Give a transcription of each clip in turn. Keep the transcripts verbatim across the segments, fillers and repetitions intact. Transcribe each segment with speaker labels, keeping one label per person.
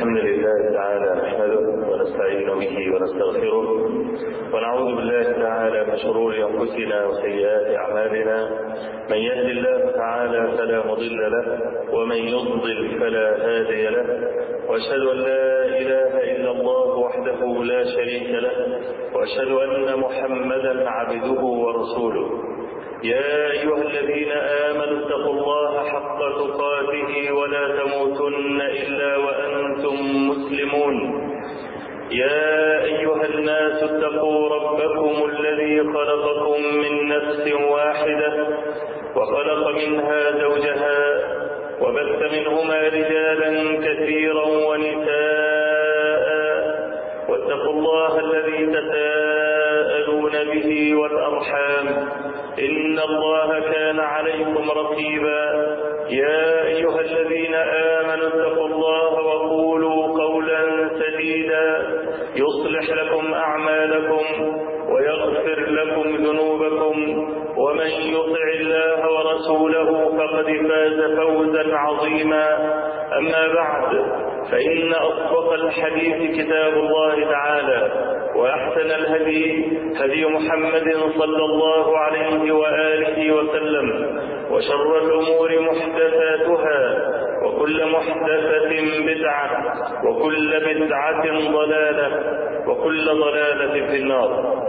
Speaker 1: الحمد لله تعالى نحمده ونستعين به ونستغفره ونعوذ بالله تعالى من شرور أنفسنا وسيئات أعمالنا. من يهد الله تعالى فلا مضل له ومن يضلل فلا هادي له، وأشهد أن لا إله إلا الله وحده لا شريك له، وأشهد أن محمدا عبده ورسوله. يا أيها الذين آمنوا اتقوا الله حق تقاته ولا تموتن إلا وأنتم مسلمون. يا أيها الناس اتقوا ربكم الذي خلقكم من نفس واحدة وخلق منها زوجها وبث منهما رجالا كثيرا ونساء، واتقوا الله الذي تساءلون به والأرحام إن الله كان عليكم رقيبا. يا أيها الذين آمنوا اتقوا الله وقولوا قولا سديدا يصلح لكم أعمالكم ويغفر لكم ذنوبكم، ومن يطع الله ورسوله فقد فاز فوزا عظيما. أما بعد، فإن أصدق الحديث كتاب الله تعالى، وأحسن الهدي هدي محمد صلى الله عليه وآله وسلم، وشر الأمور محدثاتها، وكل محدثة بدعة، وكل بدعة ضلالة، وكل ضلالة في النار.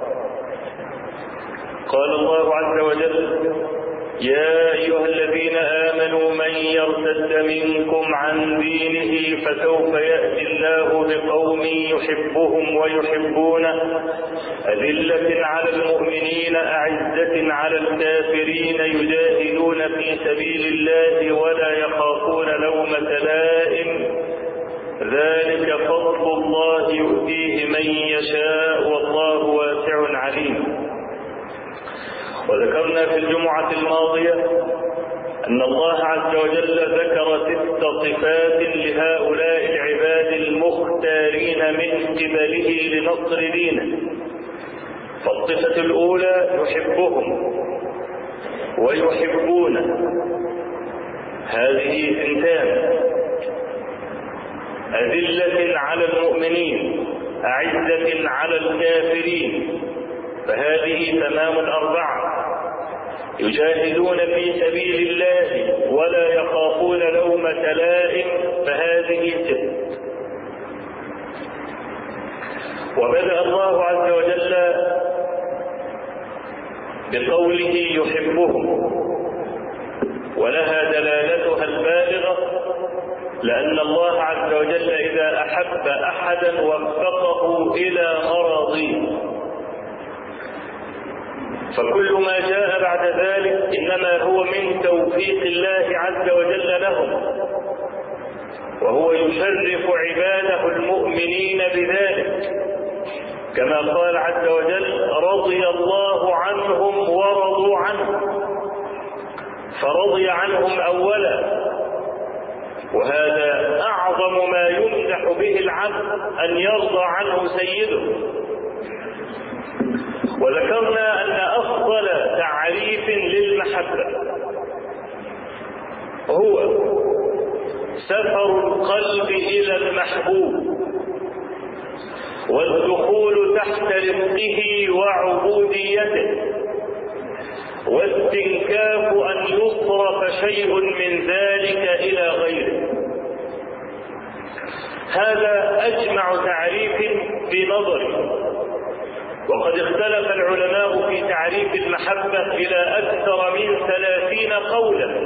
Speaker 1: قال الله عز وجل: يا أيها الذين آمنوا من يرتد منكم عن دينه فسوف يأتي الله بقوم يحبهم ويحبونه أذلة على المؤمنين أعزة على الكافرين يجاهدون في سبيل الله ولا يخافون لومة لائم، ذلك فضل الله يؤتيه من يشاء والله واسع عليم. وذكرنا في الجمعة الماضية أن الله عز وجل ذكر ست صفات لهؤلاء العباد المختارين من قبله لنصر دينه. فالصفة الأولى يحبهم ويحبونه، هذه ثنتان: أذلة على المؤمنين أعزة على الكافرين، فهذه تمام الأربعة. يجاهدون في سبيل الله ولا يخافون لومة لائم، فهذه ست. وبدأ الله عز وجل بقوله يحبهم، ولها دلالتها البالغة، لأن الله عز وجل إذا أحب أحدا وفقه إلى مراضيه، فكل ما جاء بعد ذلك إنما هو من توفيق الله عز وجل لهم، وهو يشرف عباده المؤمنين بذلك، كما قال عز وجل: رضي الله عنهم ورضوا عنه، فرضي عنهم أولا، وهذا أعظم ما يمدح به العبد أن يرضى عنه سيده. وذكرنا أن أفضل تعريف للمحبة هو سفر القلب إلى المحبوب والدخول تحت رزقه وعبوديته، واستنكاف أن يصرف شيء من ذلك إلى غيره. هذا أجمع تعريف في نظري، وقد اختلف العلماء في تعريف المحبة إلى أكثر من ثلاثين قولا.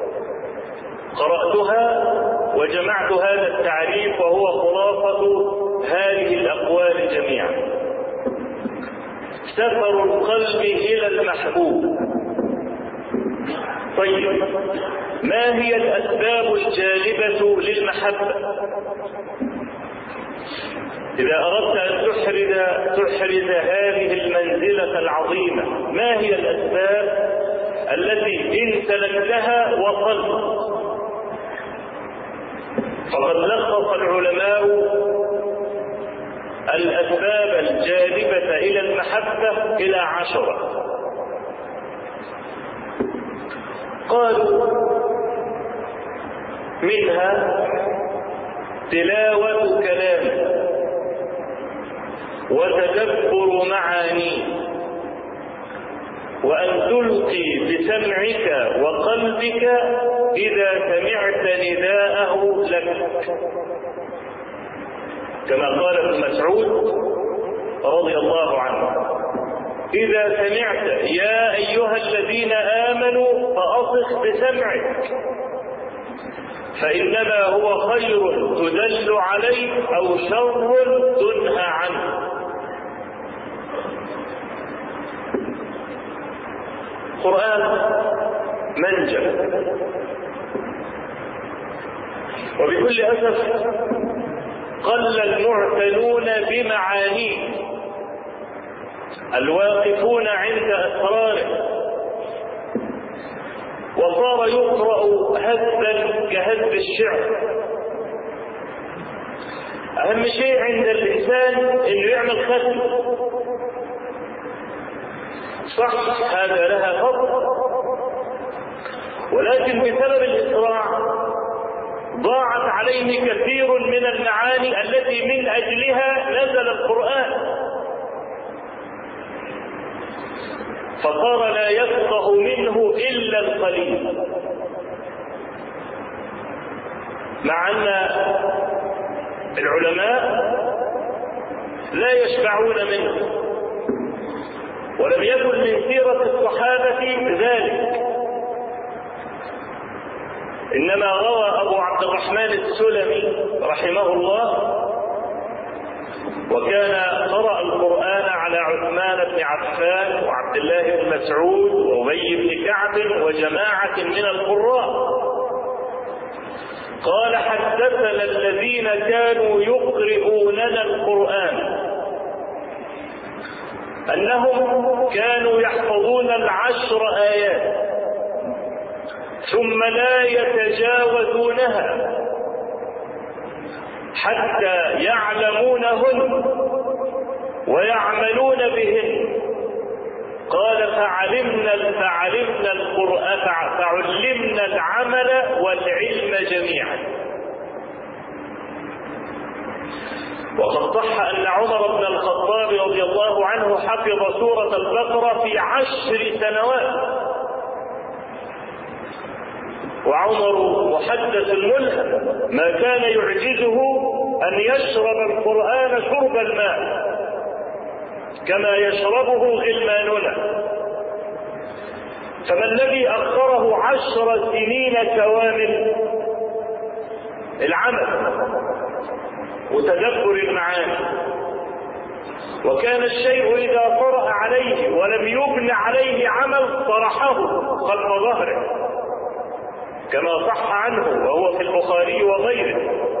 Speaker 1: قرأتها وجمعت هذا التعريف، وهو خلاصة هذه الأقوال جميعا: سفر القلب إلى المحبوب. طيب، ما هي الأسباب الجالبة للمحبة؟ إذا أردت أن تحرز تحرز هذه المنزلة العظيمة، ما هي الأسباب التي إن سلكتها وصلت؟ فقد لخص العلماء الأسباب الجالبة إلى المحبة إلى عشرة. قالوا: منها تلاوة كلامه وتدبر معانيه، وأن تلقي بسمعك وقلبك إذا سمعت نداءه لك، كما قال ابن مسعود رضي الله عنه: إذا سمعت يا أيها الذين آمنوا فأصغ بسمعك، فإنما هو خير تدل عليه أو شر تنهى عنه. القرآن منجم، وبكل أسف قل المعتنون بمعانيه الواقفون عند أسراره، وصار يقرأ هزا كهز الشعر. أهم شيء عند الإنسان إنه يعمل ختم، صح هذا لها فضل، ولكن بسبب الإسراع ضاعت عليه كثير من المعاني التي من أجلها نزل القرآن، فصار لا يفقه منه إلا القليل، مع أن العلماء لا يشبعون منه، ولم يكن من سيرة الصحابة ذلك. إنما روى أبو عبد الرحمن السلمي رحمه الله، وكان قرأ القرآن على عثمان بن عفان وعبد الله بن مسعود وأبي بن كعب وجماعة من القراء، قال: حدثنا الذين كانوا يقرؤوننا القرآن أنهم كانوا يحفظون العشر آيات ثم لا يتجاوزونها حتى يعلمونهن ويعملون بهن. قال: فعلمنا فعلمنا القرآن فعلمنا العمل والعلم جميعا. وقد صح أن عمر بن الخطاب رضي الله عنه حفظ سورة البقرة في عشر سنوات، وعمر محدث ملهم ما كان يعجزه أن يشرب القرآن شرب الماء كما يشربه غلماننا، فما الذي أخره عشر سنين كوامل؟ العمل وتدبر المعاني. وكان الشيء إذا طرأ عليه ولم يبن عليه عمل طرحه خلف ظهره، كما صح عنه وهو في البخاري وغيره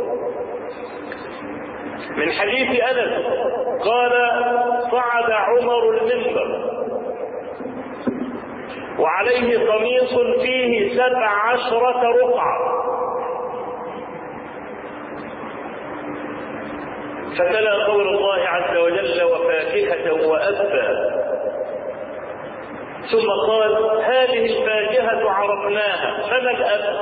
Speaker 1: من حديث أنس قال: صعد عمر المنبر وعليه قميص فيه سبع عشرة رقعة، فتلا قول الله عز وجل: وفاكهة وأبا، ثم قال: هذه الفاكهة عرفناها فما الأب؟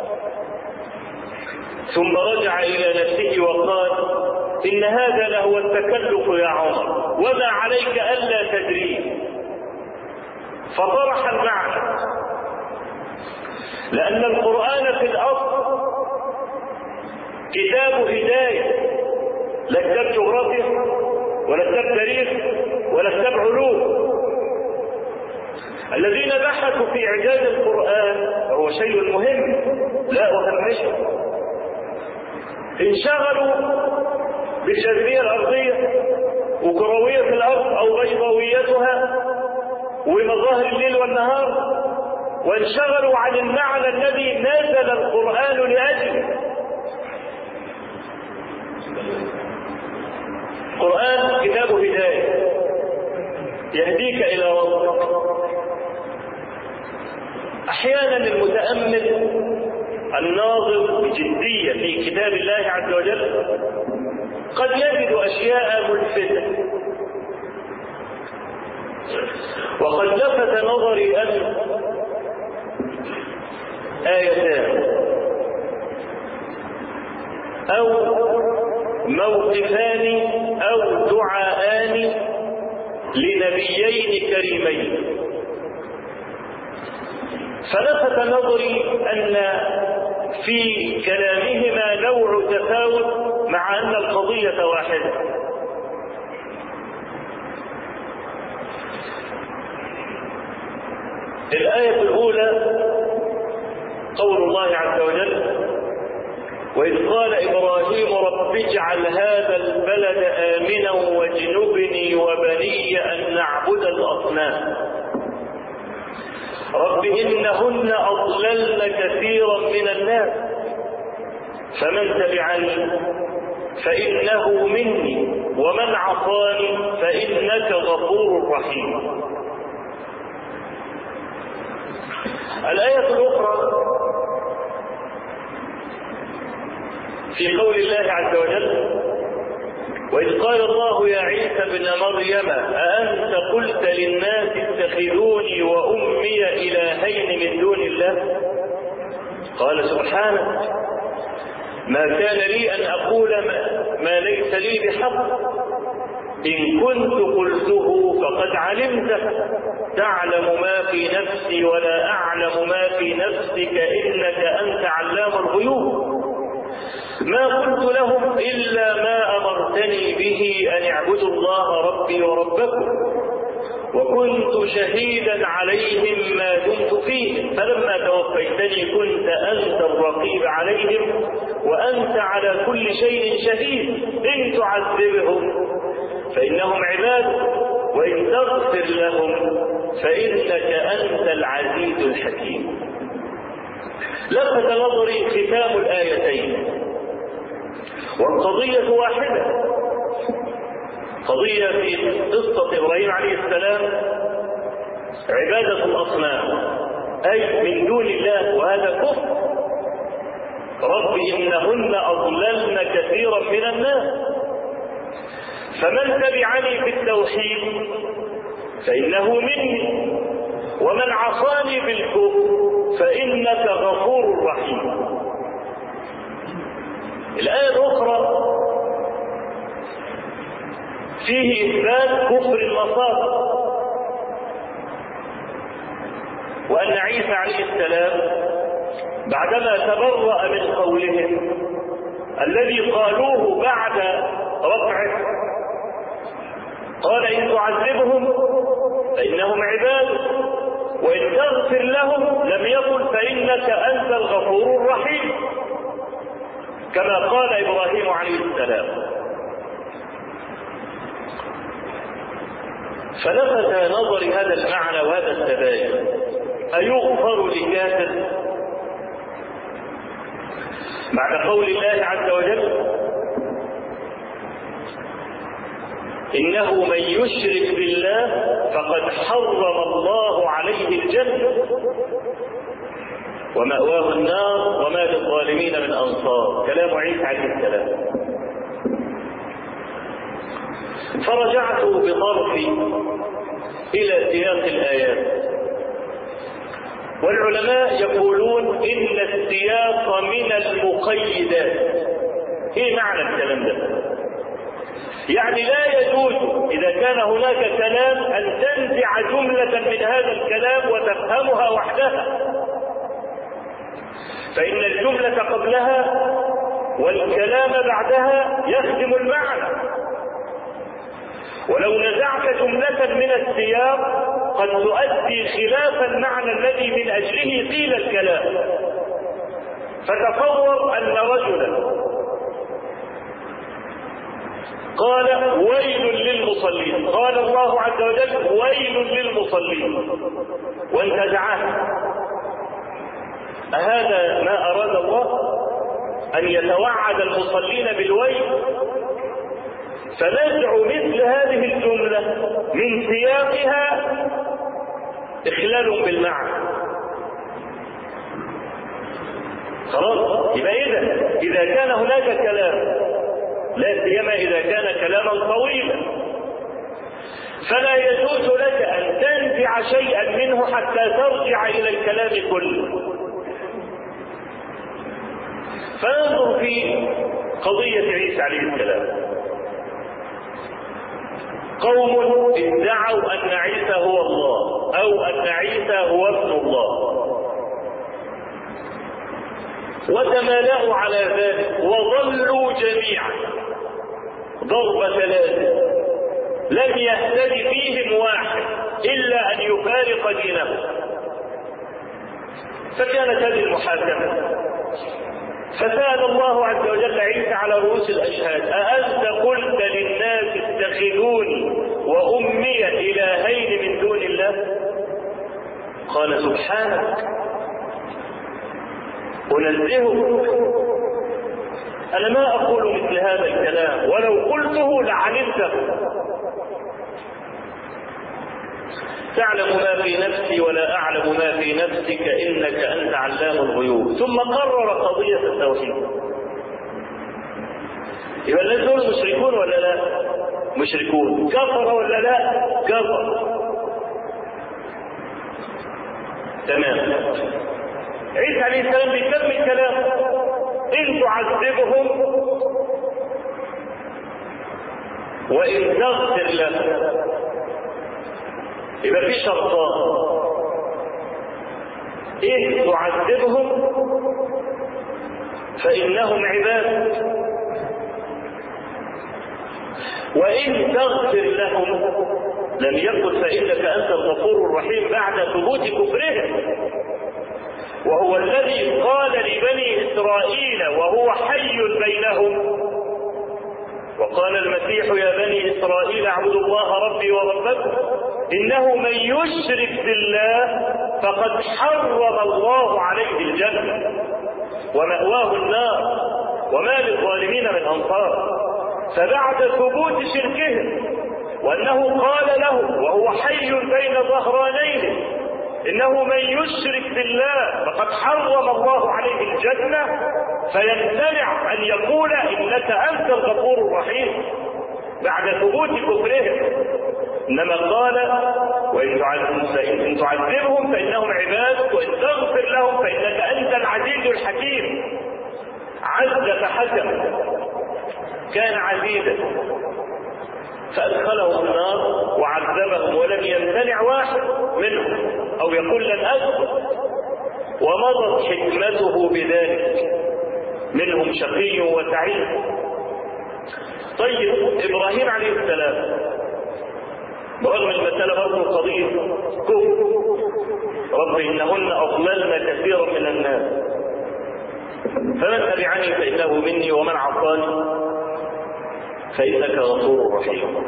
Speaker 1: ثم رجع إلى نفسه وقال: إن هذا لهو التكلف يا عمر، وما عليك ألا تدريه. فطرح المعنى، لأن القرآن في الأصل كتاب هداية، لا كتاب جغرافيا ولا كتاب تاريخ ولا كتاب علوم. الذين بحثوا في إعجاز القرآن وهو شيء مهم لا أهمشه، انشغلوا بالجاذبية الأرضية وكروية الأرض أو بيضاويتها ومظاهر الليل والنهار، وانشغلوا عن المعنى الذي نزل القرآن لأجله. القرآن كتاب هداية يهديك إلى ربك. أحيانا المتأمل الناظر بجدية في كتاب الله عز وجل قد يجد أشياء ملفتة، وقد لفت نظري أن آيتان أو موقفان أو دعاءان لنبيين كريمين. فلفت نظري أن في كلامهما نوع تفاوت مع أن القضية واحدة. الآية الأولى قول الله عز وجل: وإذ قال إبراهيم رب اجعل هذا البلد آمنا واجنبني وبني أن نعبد الأصنام رب إنهن أضللن كثيرا من الناس فمن تبعني فإنه مني ومن عصاني فإنك غفور رحيم. الآية الأخرى في قول الله عز وجل: وإذ قال الله يا عيسى ابن مريم أأنت قلت للناس اتخذوني وأمي إلهين من دون الله قال سبحانك ما كان لي أن أقول ما ليس لي بحق إن كنت قلته فقد علمته تعلم ما في نفسي ولا أعلم ما في نفسك إنك أنت علام الغيوب ما قلت لهم إلا ما أمرتني به أن اعبدوا الله ربي وربكم وكنت شهيدا عليهم ما دمت فيهم فلما توفيتني كنت أنت الرقيب عليهم وأنت على كل شيء شهيد إن تعذبهم فإنهم عبادك وإن تغفر لهم فإنك أنت العزيز الحكيم. لفت نظري ختام الآيتين والقضية واحدة، قضية في قصة إبراهيم عليه السلام عبادة الأصنام أي من دون الله، وهذا كفر. رب إنهن أضللن كثيرا من الناس فمن تبعني في التوحيد فإنه مني ومن عصاني بالكفر فإنك غفور رحيم. الآية الأخرى فيه إثبات كفر النصارى وأن عيسى عليه السلام بعدما تبرأ من قولهم الذي قالوه بعد رفعه قال إن تعذبهم فإنهم عبادك وإن تغفر لهم لم يقل فإنك أنت الغفور الرحيم كما قال إبراهيم عليه السلام. فلفت نظري هذا المعنى وهذا التباين: أيغفر لكافر بعد قول الله عز وجل إنه من يشرك بالله فقد حرم الله عليه الجنة ومأواه النار وما للظالمين من أنصار، كلام عيسى عليه السلام. فرجعت بطرفي إلى سياق الآيات، والعلماء يقولون إن السياق من المقيدات. إيه معنى الكلام ده؟ يعني لا يجوز إذا كان هناك كلام أن تنزع جملة من هذا الكلام وتفهمها وحدها، فإن الجملة قبلها والكلام بعدها يخدم المعنى، ولو نزعت جملة من السياق قد تؤدي خلاف المعنى الذي من أجله قيل الكلام. فتصور أن رجلا قال ويل للمصلين، قال الله عز وجل ويل للمصلين، وانت دعاه، أهذا ما أراد الله أن يتوعد المصلين بالويل؟ فنزع مثل هذه الجملة من سياقها إخلال بالمعنى. خلاص، يبقى إذا إذا كان هناك كلام، لا سيما إذا كان كلاما طويلا، فلا يجوز لك أن تنزع شيئا منه حتى ترجع إلى الكلام كله. فانظر في قضية عيسى عليه السلام. قوم ادعوا أن عيسى هو الله أو أن عيسى هو ابن الله، وتمالأوا على ذلك وضلوا جميعا ضرب ثلاثة، لم يهتدي فيهم واحد إلا أن يفارق دينه. فكانت هذه المحاكمة، فسأل الله عز وجل عيسى على رؤوس الأشهاد: أأنت قلت للناس اتخذوني وأمي إلهين من دون الله؟ قال: سبحانك، أنزهك، أنا ما أقول مثل هذا الكلام، ولو قلته لعلمته. تعلم ما في نفسي ولا أعلم ما في نفسك إنك أنت علام الغيوب. ثم قرر قضية التوحيد. يبقى الناس دول مشركون ولا لا؟ مشركون. كفر ولا لا؟ كفر. تمام. عيسى عليه السلام بيكمل كلامه: إن تعذبهم وإن تغفر لهم. يبقى في شرطان: إن تعذبهم فإنهم عباد، وإن تغفر لهم. لم يقل فإنك أنت الغفور الرحيم بعد ثبوت كفرهم، وهو الذي قال لبني إسرائيل وهو حي بينهم. وقال المسيح: يا بني إسرائيل اعبدوا الله ربي وربكم إنه من يشرك بالله فقد حرم الله عليه الجنة ومأواه النار وما للظالمين من أنصار. فبعد ثبوت شركهم وأنه قال له وهو حي بين ظهرانيه: إنه من يشرك بالله فقد حرم الله عليه الجنة، فيمتنع أن يقول إنك أنت الغفور الرحيم بعد ثبوت كفرهم. إنما قال: وإن تعذبهم فإنهم عبادك وإن تغفر لهم فإنك أنت العزيز الحكيم. عز فحكم، كان عزيزا فأدخلهم النار وعذبهم، ولم يمتنع واحد منهم أو يقول لن أدخل، ومضت حكمته بذلك. منهم شقي وسعيد. طيب، إبراهيم عليه السلام برغم المسألة برضه قضية كفر: رب إنهن أضللن كثيرا من الناس فمن تبعني فإنه مني ومن عصاني فإنك غفور رحيم.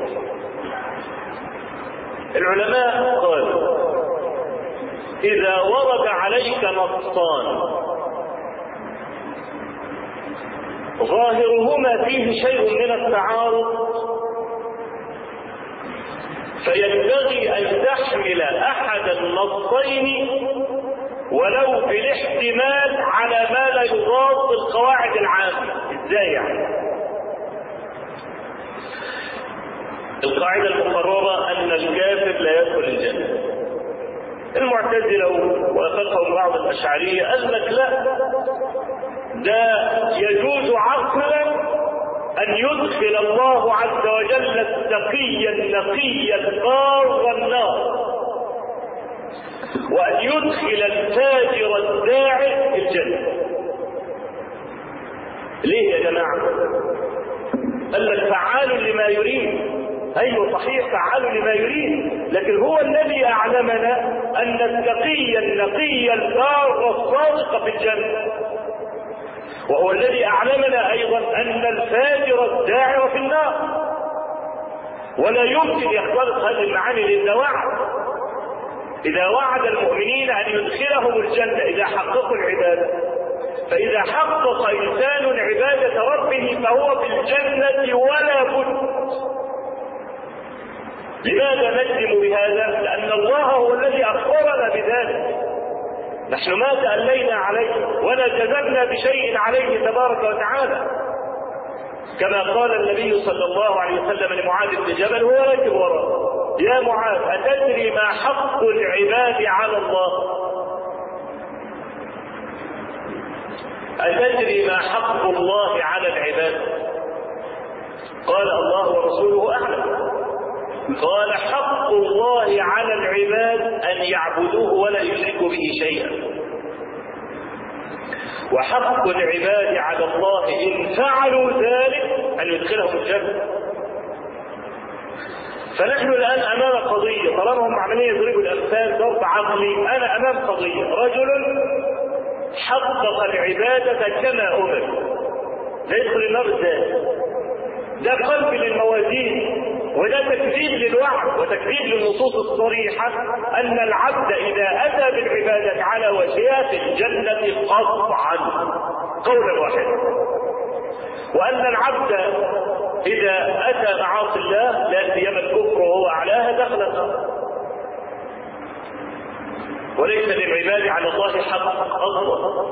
Speaker 1: العلماء قالوا: إذا ورد عليك نصان ظاهرهما فيه شيء من التعارض فينبغي أن تحمل أحد النصين ولو بالاحتمال على ما لا يضاد القواعد العامة. إزاي يعني؟ القاعدة المقررة أن الكافر لا يدخل الجنة. المعتزلة وافقهم بعض الأشعرية قال لك لا، ده يجوز عقلا أن يدخل الله عز وجل التقي النقي البار النار، وأن يدخل الفاجر الداعي الجنة. ليه يا جماعة؟ قال لك فعال لما يريد. أيوة صحيح، فعال لما يريد، لكن هو الذي أعلمنا أن التقي النقي البار الصادق في الجنة، وهو الذي أعلمنا أيضا أن الفاجر الداعر في النار. ولا يمكن يختلط هذه المعاني لأن وعد. إذا وعد المؤمنين أن يدخلهم الجنة إذا حققوا العبادة، فإذا حقق إنسان عبادة ربه فهو في الجنة ولا بد. لماذا نجزم بهذا؟ لأن الله هو الذي أخبرنا بذلك. نحن ما تألينا عليه ولا جزمنا بشيء عليه تبارك وتعالى، كما قال النبي صلى الله عليه وسلم لمعاذ بن جبل وهو راكب وراءه: يا معاذ أتدري ما حق العباد على الله؟ أتدري ما حق الله على العباد؟ قال الله ورسوله أعلم. قال حق الله على العباد أن يعبدوه ولا يشركوا به شيئا، وحق العباد على الله إن فعلوا ذلك أن يدخلهم الجنة. فنحن الآن أمام قضية، طالما هم عمليا يضربوا الأمثال ضرب عقلي، أنا أمام قضية، رجل حقق العبادة كما أمر، لا يدخل النار ازاي؟ ده قلب للموازين، وده تكذيب للوعد وتكذيب للنصوص الصريحة أن العبد إذا أتى بالعبادة على وجهها في الجنة قطعا قولا واحدا، وأن العبد إذا أتى معاصي الله لا سيما الكفر وهو أعلاها دخل النار. وليس للعباد على الله حق أصلا،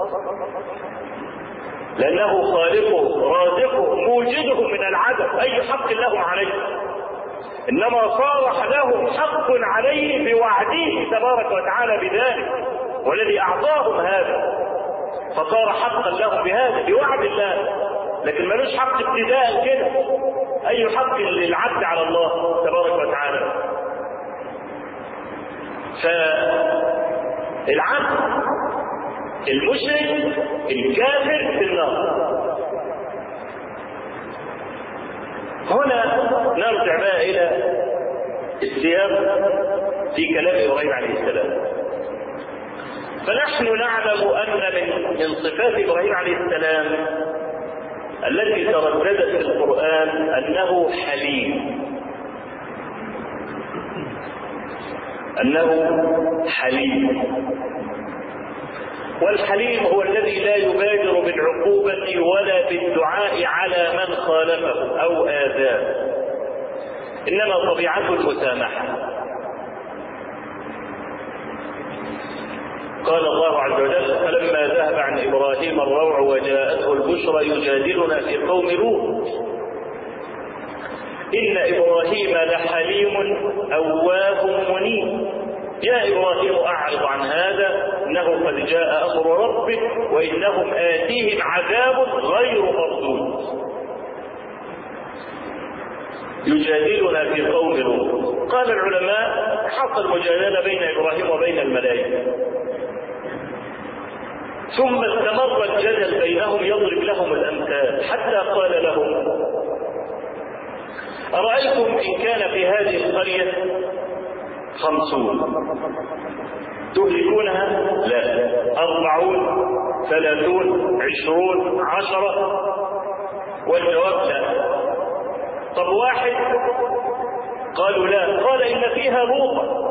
Speaker 1: لأنه خالقه رازقه موجده من العدم، أي حق لهم عليه، إنما صارح لهم حق عليه بوعده تبارك وتعالى بذلك، والذي أعطاهم هذا فصار حقا لهم بهذا بوعد الله، لكن ملوش حق ابتداء كده. أي حق للعبد على الله تبارك وتعالى؟ فالعبد المشرك الكافر في النار. هنا نرجع بقى إلى السياق في كلام إبراهيم عليه السلام. فنحن نعلم أن من من صفات إبراهيم عليه السلام التي ترددت في القرآن أنه حليم، أنه حليم، والحليم هو الذي لا يبادر بالعقوبة ولا بالدعاء على من خالفه أو آذاه، إنما طبيعته المسامحة. قال الله عز وجل: فلما ذهب عن إبراهيم الروع وجاءته البشرى يجادلنا في قوم لوط إن إبراهيم لحليم أواه منيب يا إبراهيم أعرض عن هذا إنه قد جاء أمر ربك وإنهم آتيهم عذاب غير مردود. يجادلنا في قوم لوط. قال العلماء: حصل مجادلة بين إبراهيم وبين الملائكة، ثم استمر الجدل بينهم يضرب لهم الأمثال حتى قال لهم: أرأيتم إن كان في هذه القرية خمسون تهلكونها؟ لا. أربعون؟ ثلاثون؟ عشرون؟ عشرة؟ والجواب لا. طب واحد؟ قالوا لا. قال: إن فيها لوطا.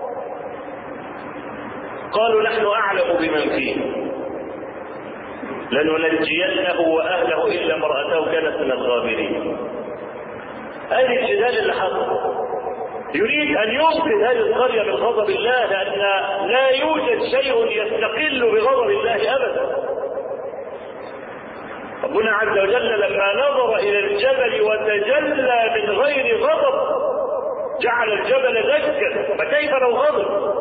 Speaker 1: قالوا: نحن أعلم بمن فيه لننجينه وأهله إلا امرأته كانت من الغابرين. هذه الجدال اللي حصل يريد أن ينقذ هذه القرية من غضب الله، لأن لا يوجد شيء يستقل بغضب الله أبدا. ربنا عز وجل لما نظر إلى الجبل وتجلى من غير غضب جعل الجبل دكا، فكيف لو غضب؟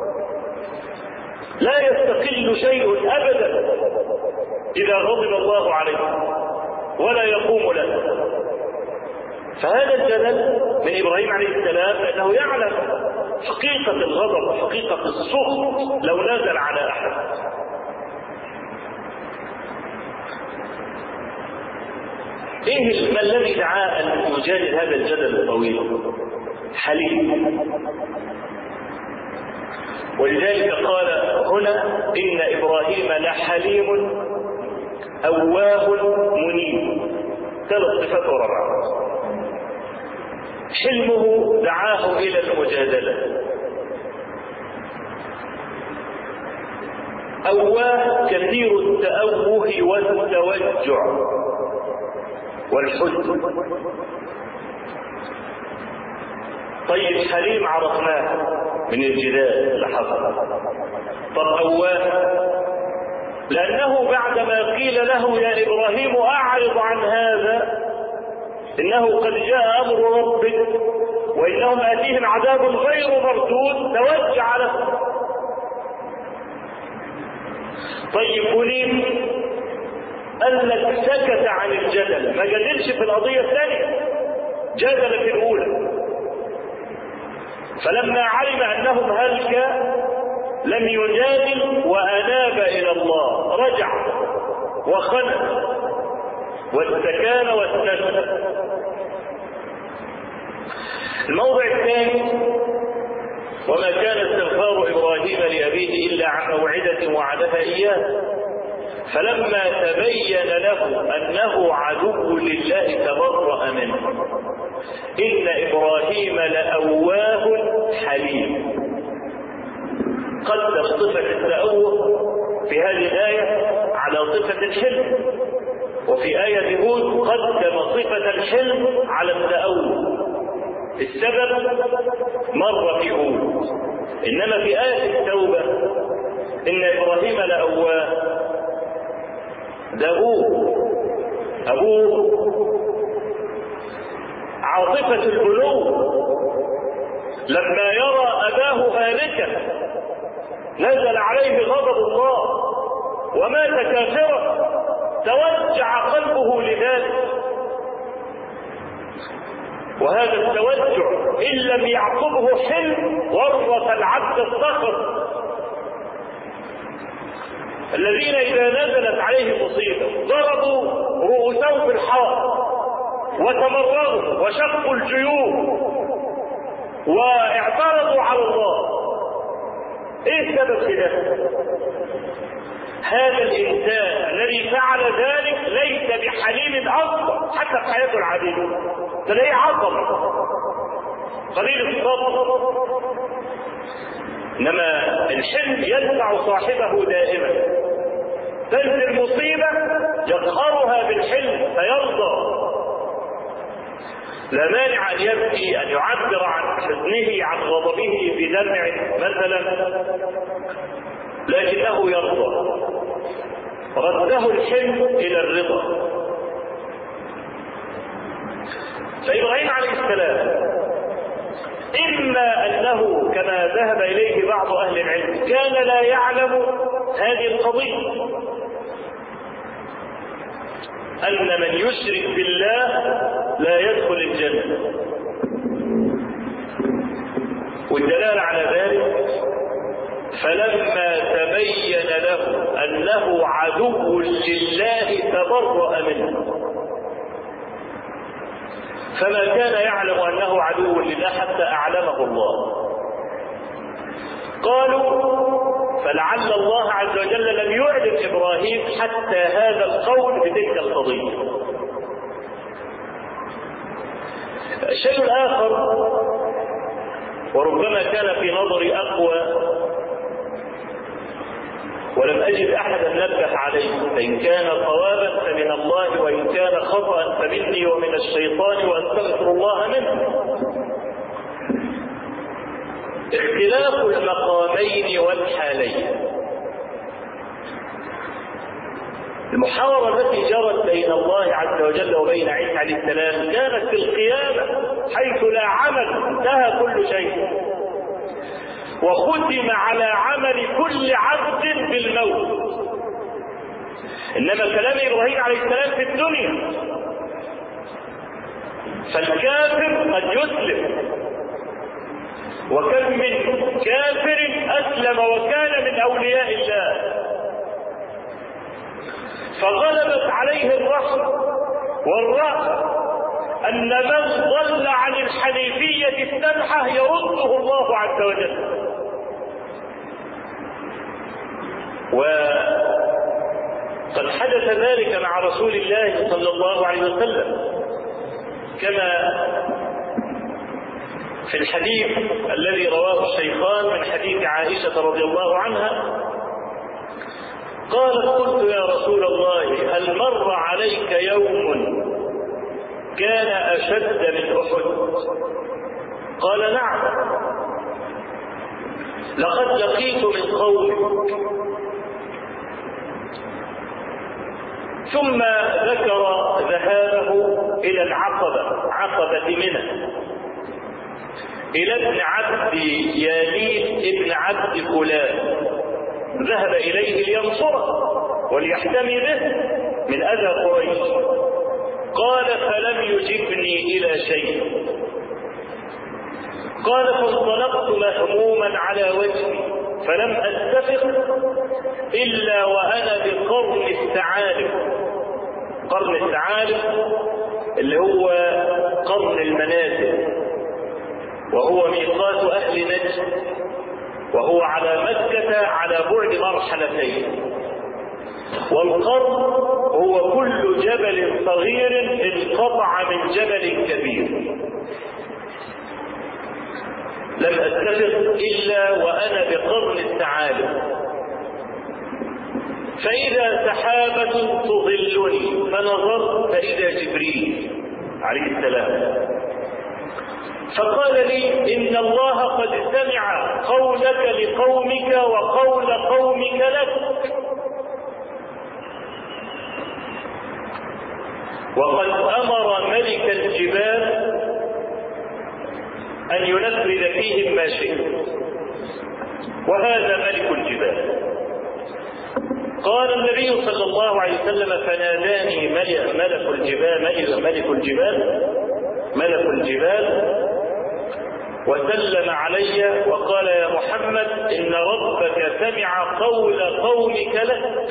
Speaker 1: لا يستقل شيء أبدا إذا غضب الله عليه ولا يقوم له. فهذا الجدل من إبراهيم عليه السلام لأنه يعلم حقيقة الغضب وحقيقة السخط لو نزل على أحد. إيه ما الذي دعاه أن يجادل هذا الجدل الطويل؟ حليم. ولذلك قال هنا: إن إبراهيم لحليم أواه منيب. ثلاث صفات ورابعة. حلمه دعاه إلى المجادلة. أواه كثير التأوه والتوجع والحزن. طيب حليم عرفناه من الجدال اللي حصل. طب أواه لأنه بعدما قيل له: يا إبراهيم أعرض عن هذا إنه قد جاء أمر ربك وإنهم آتيهم عذاب غير مردود، توجع له. طيب منيب قال لك سكت عن الجدل، ما جدلش في القضية الثانية، جدل في الأولى. فلما علم أنهم هلك لم يجادل وأناب إلى الله، رجع وخنق واستكان واستسلم. الموضع الثاني: وما كان استغفار إبراهيم لأبيه إلا عن موعدة وعدها إياه، فلما تبين له أنه عدو لله تبرأ منه، إن إبراهيم لأواه حليم. قدم صفة التأوه في هذه الآية على صفة الحلم، وفي آية هود قدم صفة الحلم على التأوه. السبب مر في هود، إنما في آية التوبة إن إبراهيم لأواه. ده أبوه أبوه عاطفة البلوغ لما يرى أباه هالكا نزل عليه غضب الله ومات كافرا، توجع قلبه لذلك. وهذا التوجع إن لم يعقبه حلم ورث العبد الصخر، الذين إذا نزلت عليهم مصيبة ضربوا رؤوسهم في الحائط وتمردوا وشقوا الجيوب واعترضوا على الله. ايه السبب في ده؟ هذا الإنسان الذي فعل ذلك ليس بحليم أصلا حتى في حياته العادية، تلاقيه عصب قليل الصبر، إنما الحلم يدفع صاحبه دائما. تنزل مصيبة يقهرها بالحلم فيرضى، لا مانع أن يبكي، أن يعبر عن حزنه عن غضبه بدمع مثلا، لكنه يرضى. رده الحلم إلى الرضا. فإبراهيم عليه السلام إما أنه كما ذهب إليه بعض أهل العلم كان لا يعلم هذه القضية، أن من يشرك بالله لا يدخل الجنة، والدلالة على ذلك فلما تبين له أنه عدو لله تبرأ منه، فما كان يعلم أنه عدو لله حتى أعلمه الله. قالوا فلعل الله عز وجل لم يعلم إبراهيم حتى هذا القول بتلك القضية. الشيء الآخر وربما كان في نظري أقوى ولم أجد أحدا نبه عليه، فإن كان صوابا فمن الله وإن كان خطأ فمني ومن الشيطان وأستغفر الله منه. اختلاف المقامين والحالين. المحاورة التي جرت بين الله عز وجل وبين عيسى عليه السلام كانت في القيامة حيث لا عمل، انتهى كل شيء وختم على عمل كل عبد بالموت. إنما كلام إبراهيم عليه السلام في الدنيا، فالكافر قد يسلم، وكم من كافر أسلم وكان من أولياء الله، فغلبت عليه الرحمة والرأفة أن من ضل عن الحنيفية السمحة يرده الله عز وجل. وقد حدث ذلك مع رسول الله صلى الله عليه وسلم كما في الحديث الذي رواه الشيخان من حديث عائشة رضي الله عنها قالت: قلت يا رسول الله هل مر عليك يوم كان أشد من أحد؟ قال: نعم، لقد لقيت من قومك. ثم ذكر ذهابه إلى العقبة، عقبة منى، إلى ابن عبد ياليل ابن عبد فلان، ذهب إليه لينصره وليحتمي به، من أذى قريش. قال فلم يجبني إلى شيء. قال فانطلقت مهموما على وجهي فلم أستفق إلا وأنا بقرن الثعالب. قرن الثعالب اللي هو قرن المنازل، وهو ميقات أهل نجد، وهو على مكة على بعد مرحلتين. والقرن هو كل جبل صغير انقطع من جبل كبير. لم أتفق إلا وأنا بقرن الثعالب. فإذا سحابة تظلني فنظرت فإذا جبريل عليه السلام فقال لي إن الله قد سمع قولك لقومك وقول قومك لك، وقد أمر ملك الجبال أن ينفذ فيهم ما شئ، وهذا ملك الجبال. قال النبي صلى الله عليه وسلم فناداني ملك الجبال ملك الجبال ملك الجبال وسلم علي وقال يا محمد إن ربك سمع قول قومك لك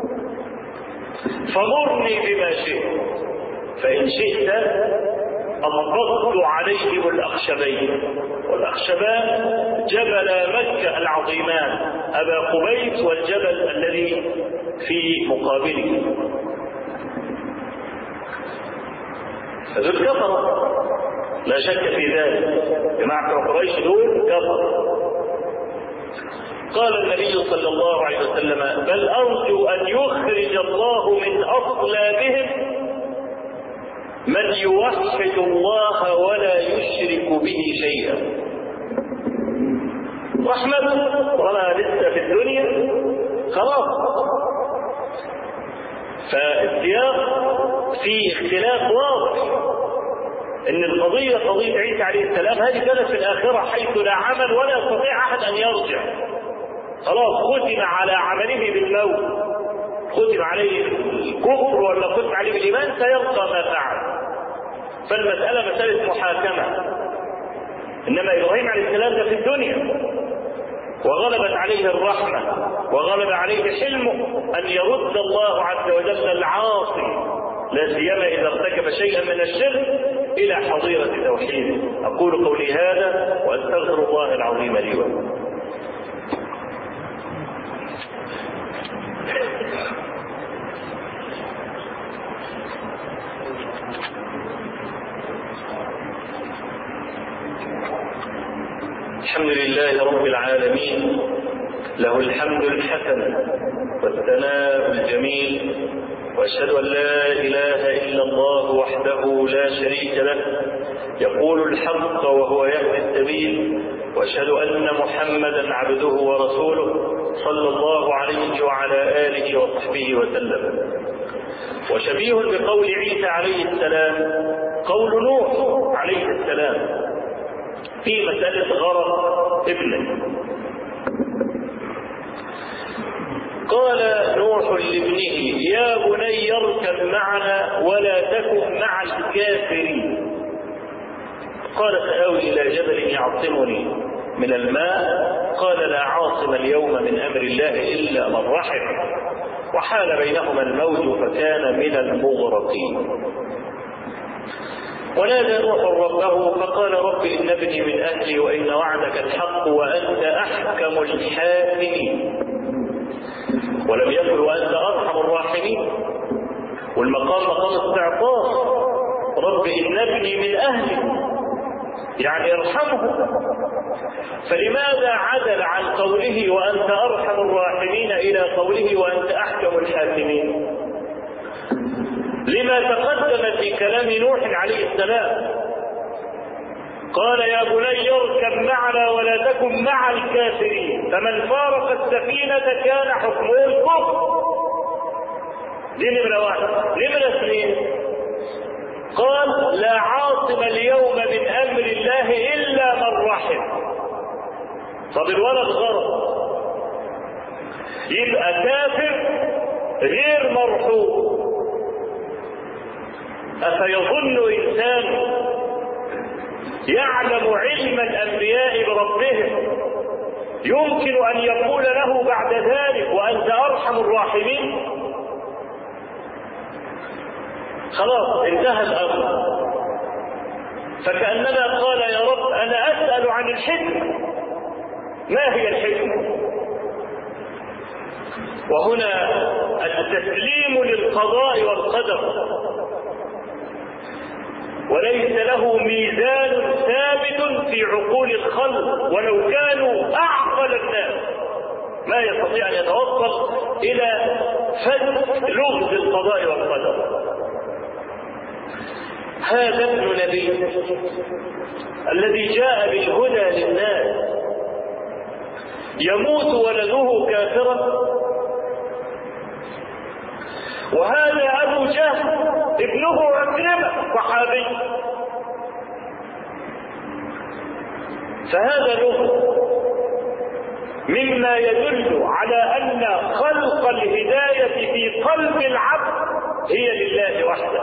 Speaker 1: فمرني بما شئت، فإن شئت أضبطت عليهم الأخشبين. والأخشبان جبل مكة العظيمان أبا قبيس والجبل الذي في مقابله. هذول كفر لا شك في ذلك، جماعة قريش دول كفر. قال النبي صلى الله عليه وسلم بل أرجو أن يخرج الله من أصلابهم من يوحد الله ولا يشرك به شيئا. رحمة ولا لسه في الدنيا خلاص. فالسياق في اختلاف واضح ان القضية قضية عيسى عليه السلام هذه كانت في الآخرة حيث لا عمل ولا يستطيع أحد أن يرجع. خلاص ختم على عمله بالموت، ختم عليه الكفر ولا ختم عليه بالإيمان، سيلقى ما فعل. فالمسألة مسألة محاكمة. إنما إبراهيم عليه السلام ده في الدنيا وغلبت عليه الرحمة وغلب عليه حلمه أن يرد الله عز وجل العاصي لا سيما إذا ارتكب شيئا من الشرك إلى حظيرة توحيده. أقول قولي هذا وأستغفر الله العظيم لي ولكم. الحمد لله رب العالمين، له الحمد الحسن والثناء الجميل، وأشهد أن لا إله إلا الله وحده لا شريك له يقول الحق وهو يهدي السبيل، وأشهد أن محمدا عبده ورسوله صلى الله عليه وعلى آله وصحبه وسلم. وشبيه بقول عيسى عليه السلام قول نوح عليه السلام في مسألة غرق ابنه. قال نوح لابنه يا بني اركب معنا ولا تكن مع الكافرين. قال سآوي إلى جبل يعصمني من الماء قال لا عاصم اليوم من أمر الله إلا من رحم، وحال بينهما الموج فكان من المغرقين. ونادى نوح ربه فقال رب إن ابني من أهلي وإن وعدك الحق وأنت أحكم الحاكمين. ولم يقل وأنت أرحم الراحمين، والمقام مقام استعطاف. رب إن ابني من أهلي يعني ارحمه. فلماذا عدل عن قوله وأنت أرحم الراحمين إلى قوله وأنت أحكم الحاكمين؟ لما تقدم في كلام نوح عليه السلام قال يا بني اركب معنا ولا تكن مع الكافرين، فمن فارق السفينة كان حكمه الكفر. دي نمرة واحد. نمرة اثنين قال لا عاصم اليوم من أمر الله إلا من رحم. طب الولد غلط، يبقى كافر غير مرحوم أفيظن إنسان يعلم علم الأنبياء بربهم يمكن أن يقول له بعد ذلك وأنت أرحم الراحمين؟ خلاص انتهى الأمر. فكأنما قال يا رب أنا أسأل عن الحكمة، ما هي الحكمة؟ وهنا التسليم للقضاء والقدر، وليس له ميزان ثابت في عقول الخلق ولو كانوا أعقل الناس ما يستطيع أن يتوصل إلى فد لغز القضاء والقدر. هذا ابن نبي الذي جاء بالهدى للناس يموت ولده كافرا، وهذا أبو جهل ابنه عكرمة صحابي، فهذا له مما يدل على أن خلق الهداية في قلب العبد هي لله وحده.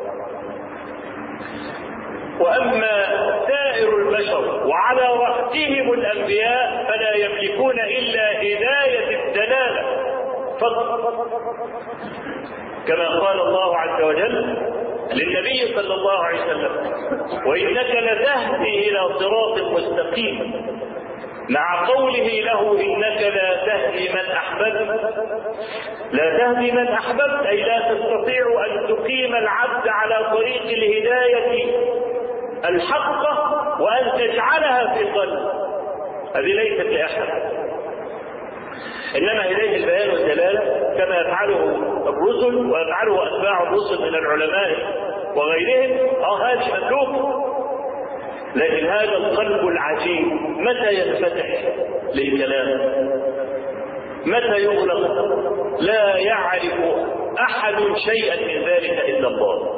Speaker 1: وأما سائر البشر وعلى رأسهم الأنبياء فلا يملكون إلا هداية الدلالة فقط، كما قال الله عز وجل للنبي صلى الله عليه وسلم وإنك لتهدي إلى صراط مستقيم، مع قوله له إنك لا تهدي من أحببت. لا تهدي من أحببت أي لا تستطيع أن تقيم العبد على طريق الهداية الحقة وأن تجعلها في قلبه، هذه ليست لأحد، إنما إليه البيان والدلالة كما يفعله الرسل ويفعله أتباع الرسل من العلماء وغيرهم. أو هذه مملوك، لكن هذا القلب العجيب متى ينفتح للكلام؟ متى يغلق؟ لا يعرف أحد شيئا من ذلك إلا الله.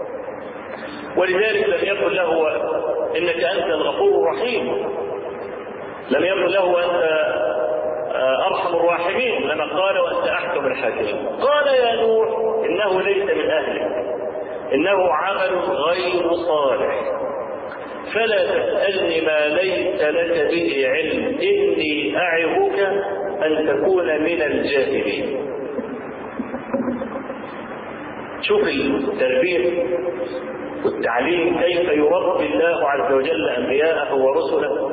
Speaker 1: ولذلك لم يقل له إنك أنت الغفور الرحيم، لم يقل له أنت أرحم الراحمين، لما قال وأنت أحكم الحاكمين. قال يا نوح إنه ليس من أهلك، إنه عمل غير صالح، فلا تسألني ما ليس لك به علم، إني أعظك أن تكون من الجاهلين. شوف التربية والتعليم كيف يربي الله عز وجل أنبياءه ورسله.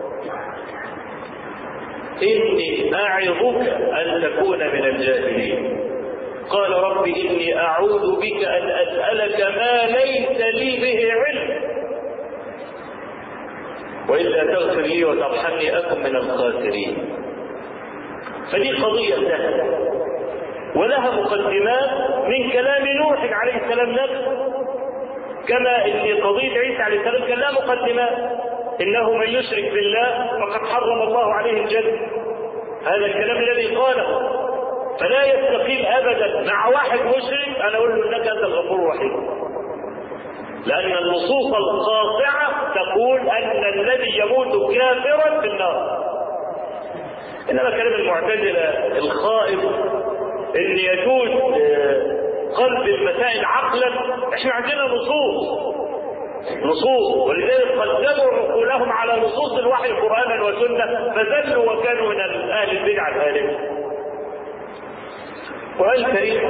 Speaker 1: إني أعظك أن تكون من الجاهلين. قال رب إني أعوذ بك أن أسألك ما ليس لي به علم، وإلا تغفر لي وترحمني أكن من الخاسرين. فدي قضية سهلة ولها مقدمات من كلام نوح عليه السلام نفسه، كما ان قضية عيسى عليه السلام كان لها مقدمات، انه من يشرك بالله فقد حرم الله عليه الجنة، هذا الكلام الذي قاله. فلا يستقيم ابدا مع واحد مشرك انا اقول له انك انت الغفور الرحيم، لان النصوص القاطعة تقول ان الذي يموت كافرا في النار. انما كلام المعتزلة الخائف ان يجوز قلب المسائل عقلا، احنا عندنا نصوص نصوص ولذلك قدموا عقولهم على نصوص الوحي قرآنا وسنة فذلوا وكانوا من اهل البدع الهالكة. القرآن الكريم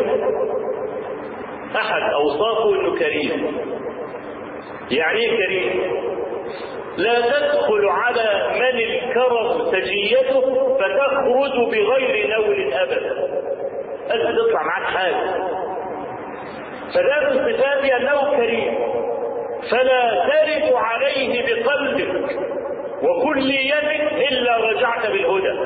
Speaker 1: احد اوصافه انه كريم. يعني ايه كريم؟ لا تدخل على من الكرم سجيته فتخرج بغير نول ابدا، أنت تطلع معك حاجة. فذات الصفات أنه كريم، فلا ترد عليه بقلبك وكل يد إلا رجعت بالهدى،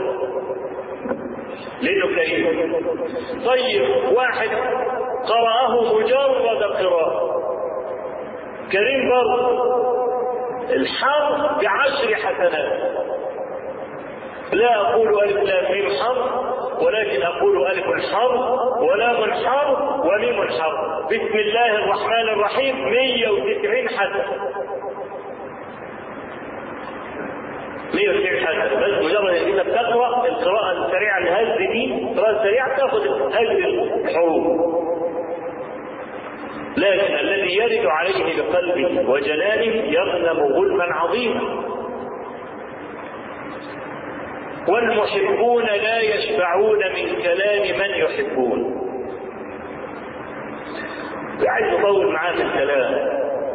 Speaker 1: لأنه كريم. طيب واحد قرأه مجرد قراءة، كريم برضه. الحرف بعشر حسنات، لا أقول ألف لام ميم حرف، ولكن أقول ألف الحرف ولام الحرف وميم الحرف. بسم الله الرحمن الرحيم مية وتسعين حسنة، مية وتسعين حسنة بس مجرد أنك تقرأ القراءة السريعة الهز دي، القراءة السريعة تأخذ هز الحروف. لكن الذي يرد عليه بقلبه وجنانه يغنم غلما عظيما. والمحبون لا يشبعون من كلام من يحبون. عايز اطول معاه في الكلام.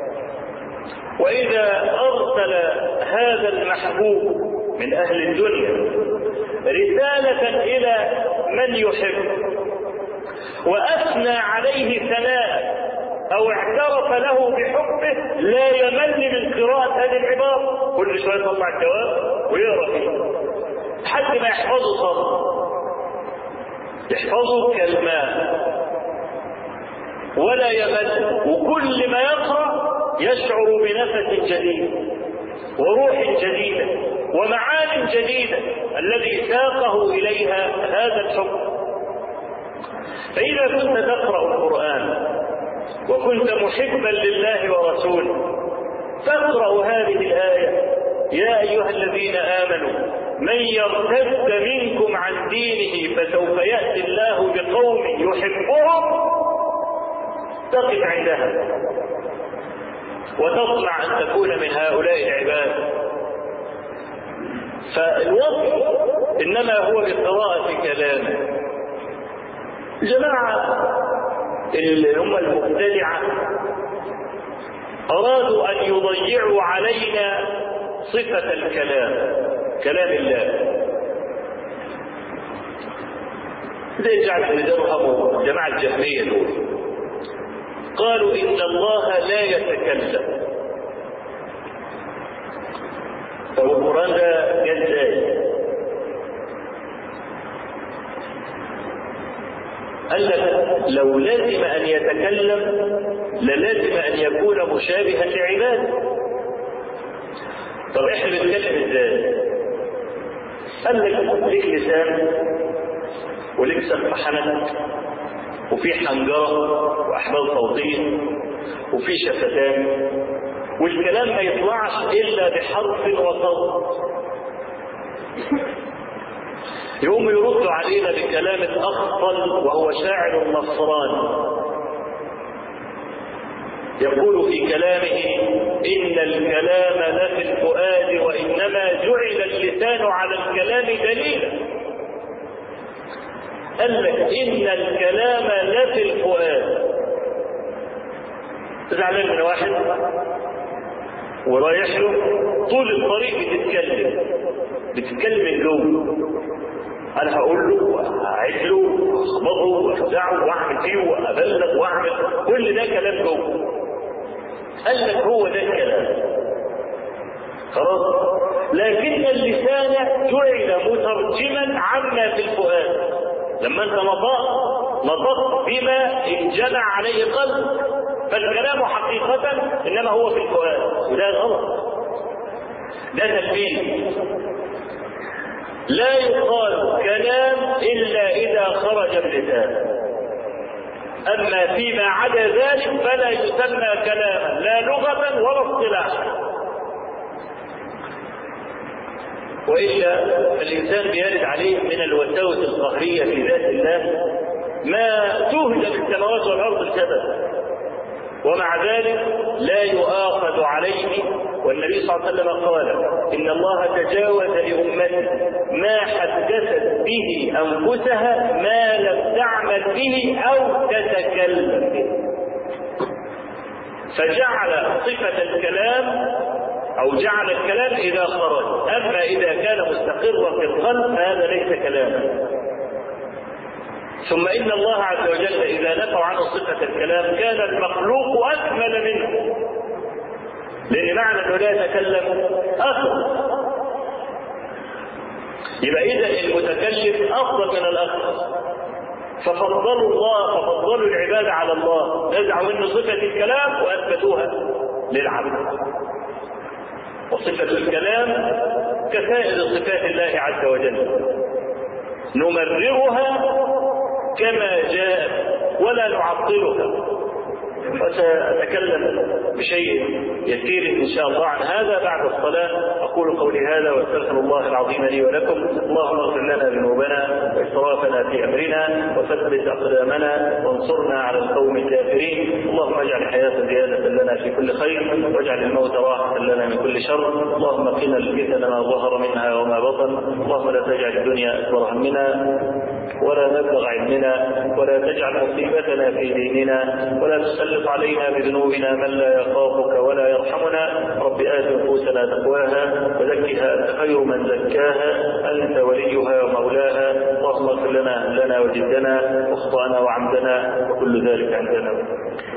Speaker 1: واذا ارسل هذا المحبوب من اهل الدنيا رسالة الى من يحب واثنى عليه ثناء او اعترف له بحبه لا يمل من قراءة هذه العبارة، كل شوية يطلع الجواب ويقرأ فيه حتى ما يحفظه صدر، يحفظه كالماء ولا يمل، وكل ما يقرأ يشعر بنفس جديد وروح جديدة ومعان جديدة الذي ساقه إليها هذا الحب. فإذا كنت تقرأ القرآن وكنت محبا لله ورسوله فاقرأ هذه الآية: يا أيها الذين آمنوا من يرتد منكم عن دينه فسوف يأتي الله بقوم يحبهم. تقف عندها وتطمع أن تكون من هؤلاء العباد. فالوصف إنما هو بقراءة كلامه. جماعة اللي هم المبتدعة أرادوا أن يضيعوا علينا صفة الكلام، كلام الله، زي جعل بن درهم والجماعة الجهمية دول. قالوا إن الله لا يتكلم. طب القرآن ده جاء ازاي؟ قال لك لو لازم أن يتكلم للازم أن يكون مشابها لعباده. طب احنا بنتكلم ازاي؟ قال لك ليك لسان وليك سقف حنك وفي حنجرة وأحبال صوتية وفي شفتان، والكلام ما يطلعش إلا بحرف وصوت. يقوم يرد علينا بكلام الأخطل وهو شاعر نصراني يقول في كلامه: إن الكلام لفي الفؤاد وإنما جعل اللسان على الكلام دليلا. قال لك إن الكلام لفي الفؤاد. زعلان من واحد ورايح له طول الطريق بتتكلم بتتكلم من جوه، انا هقول له واعد له واخبطه وافزعه واعمل فيه وابلغ واعمل كل ده كلام جوه. قال لك هو ده الكلام خلاص، لكن اللسان جعل مترجما عما في الفؤاد. لما انت نطقت نطقت بما انجمع عليه قلبك، فالكلام حقيقة انما هو في الفؤاد، وده غلط، ده تلبيس. لا يقال كلام الا اذا خرج اللسان، اما فيما عدا ذلك فلا يسمى كلاما لا لغة ولا اصطلاحا. وإلا الإنسان بيرد عليه من الوساوس القهرية في ذات الله ما تهدم السماوات والأرض السبب، ومع ذلك لا يؤاخذ عليه. والنبي صلى الله عليه وسلم قال: إن الله تجاوز لأمتي ما حدثت به أنفسها ما لم تعمل به أو تتكلم به. فجعل صفة الكلام أو جعل الكلام إذا خرج، أما إذا كان مستقرا في القلب فهذا ليس كلاما. ثم إن الله عز وجل إذا نفوا عنه صفة الكلام كان المخلوق أكمل منه، لأن معنى أنه لا يتكلم أخر، يبقى إذا المتكلم أفضل من الأخر. ففضلوا الله ففضلوا العباد على الله، نزعوا منه صفة الكلام وأثبتوها للعبد. وصفة الكلام كسائر صفات الله عز وجل نمررها كما جاءت ولا نعطلها. وسأتكلم بشيء يسير إن شاء الله عن هذا بعد الصلاة. أقول قولي هذا وأستغفر الله العظيم لي ولكم. اللهم اغفر لنا ذنوبنا وإسرافنا في أمرنا وثبت أقدامنا وانصرنا على القوم الكافرين. اللهم اجعل الحياة زيادة لنا في كل خير واجعل الموت راحة لنا من كل شر. اللهم قنا الفتن ما ظهر منها وما بطن. اللهم لا تجعل الدنيا أكبر همنا ولا مبلغ علمنا ولا تجعل مصيبتنا في ديننا ولا تسلط علينا بذنوبنا من لا يخافك ولا يرحمنا. رب آت نفوسنا تقواها وزكها أنت خير من زكاها أنت وليها ومولاها. اللهم اغفر لنا لنا وجدنا واخطأنا وعمدنا وكل ذلك عندنا.